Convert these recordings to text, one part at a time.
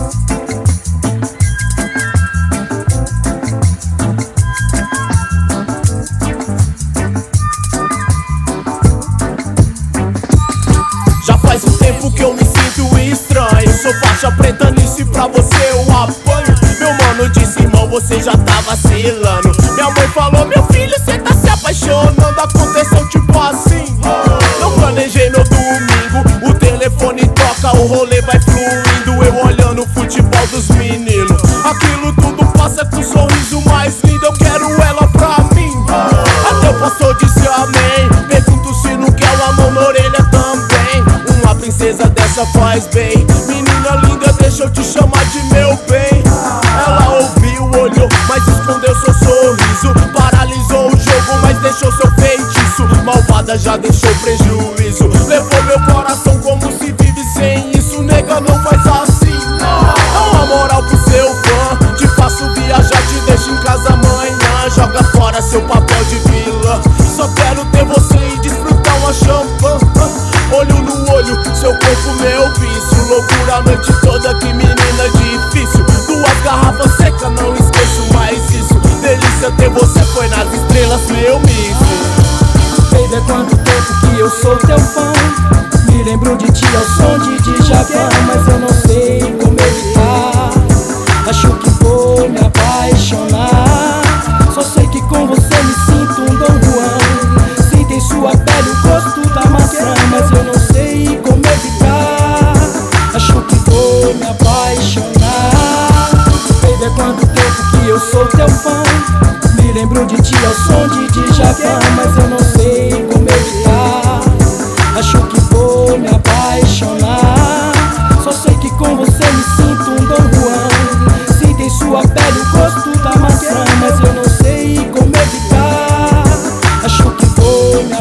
Já faz um tempo que eu me sinto estranho. Sou faixa preta nisso e pra você eu apanho. Meu mano disse, irmão, você já tá vacilando. Minha mãe falou, meu filho, cê tá se apaixonando. Aconteceu tipo assim. Não planejei no domingo, o telefone toca, o rolê vai fluindo. Eu olhando o futebol dos meninos. Aquilo tudo passa com um sorriso mais lindo. Eu quero ela pra mim. Até o pastor disse amém. Pergunto se não quer uma mão na orelha também. Uma princesa dessa faz bem. Menina linda, deixa eu te chamar de meu bem. Ela ouviu, olhou, mas escondeu seu sorriso. Paralisou o jogo, mas deixou seu feitiço. Malvada já deixou prejuízo. Levou meu coração como se vive sem isso. Nega, não faz assim. Dá uma moral pro seu fã. Te faço viajar, te deixo em casa amanhã. Joga fora seu papel de vilã. Só quero ter você e desfrutar uma champanhe. Olho no olho, seu corpo meu vício. Loucura a noite toda, que menina difícil. 2 garrafas secas, não esqueço mais isso. Delícia ter você, foi nas estrelas, meu misto. Baby, há quanto tempo que eu sou teu fã. Me lembro de ti ao som de Djavan, mas eu não sei como evitar. Acho que vou me apaixonar. Só sei que com você me sinto um Dom Juan. Sinto em sua pele o gosto da maçã, mas eu não sei como evitar. Acho que vou me apaixonar. Baby, há quanto tempo que eu sou teu fã. Me lembro de ti ao som de Djavan, mas eu não sei como evitar. Acho que vou me apaixonar. Só sei que com você me sinto um Dom Juan. Sinto em sua pele o gosto da maçã, mas eu não sei como evitar. Acho que vou me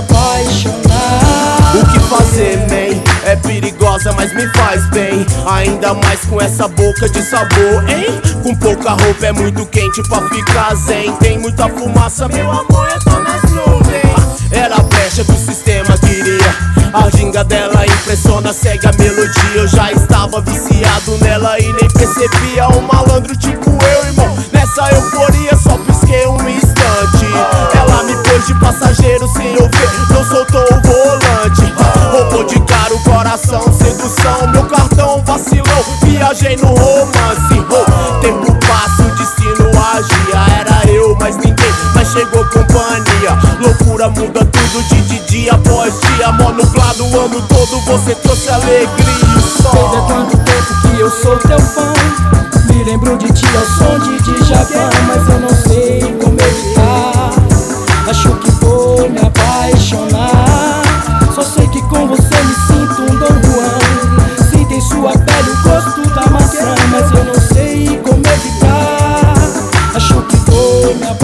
apaixonar. O que fazer, man? É perigosa, mas me faz bem. Ainda mais com essa boca de sabor, hein? Com pouca roupa é muito quente pra ficar zen. Tem muita fumaça, meu amor, eu tô nas nuvens. Era a brecha que o sistema queria. A ginga dela impressiona, segue a melodia. Eu já estava viciado nela e nem percebia. Um malandro tipo eu, irmão. Nessa euforia só pisquei um instante. Ela me pôs de passageiro sem eu ver, não soltou o volante. Roubou de cara o coração, sedução. Meu cartão vacilou, viajei no romance. Tempo passa, o destino agia. Era eu, mas ninguém, mas chegou companhia. Loucura muda tudo de dia após dia. Mó nublado o ano todo, você trouxe alegria e sol. Baby, há quanto tempo que eu sou teu fã. Me lembro de ti ao som de Djavan, mas eu não sei como evitar. Acho que vou me apaixonar. Só sei que com você me sinto um Dom Juan. Sinto em sua pele o gosto da maçã, mas eu não sei como evitar. Acho que vou me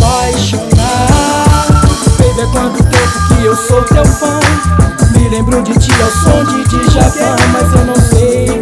apaixonar. Baby, há quanto tempo que eu sou teu fã. Me lembro de ti ao som de Djavan, mas eu não sei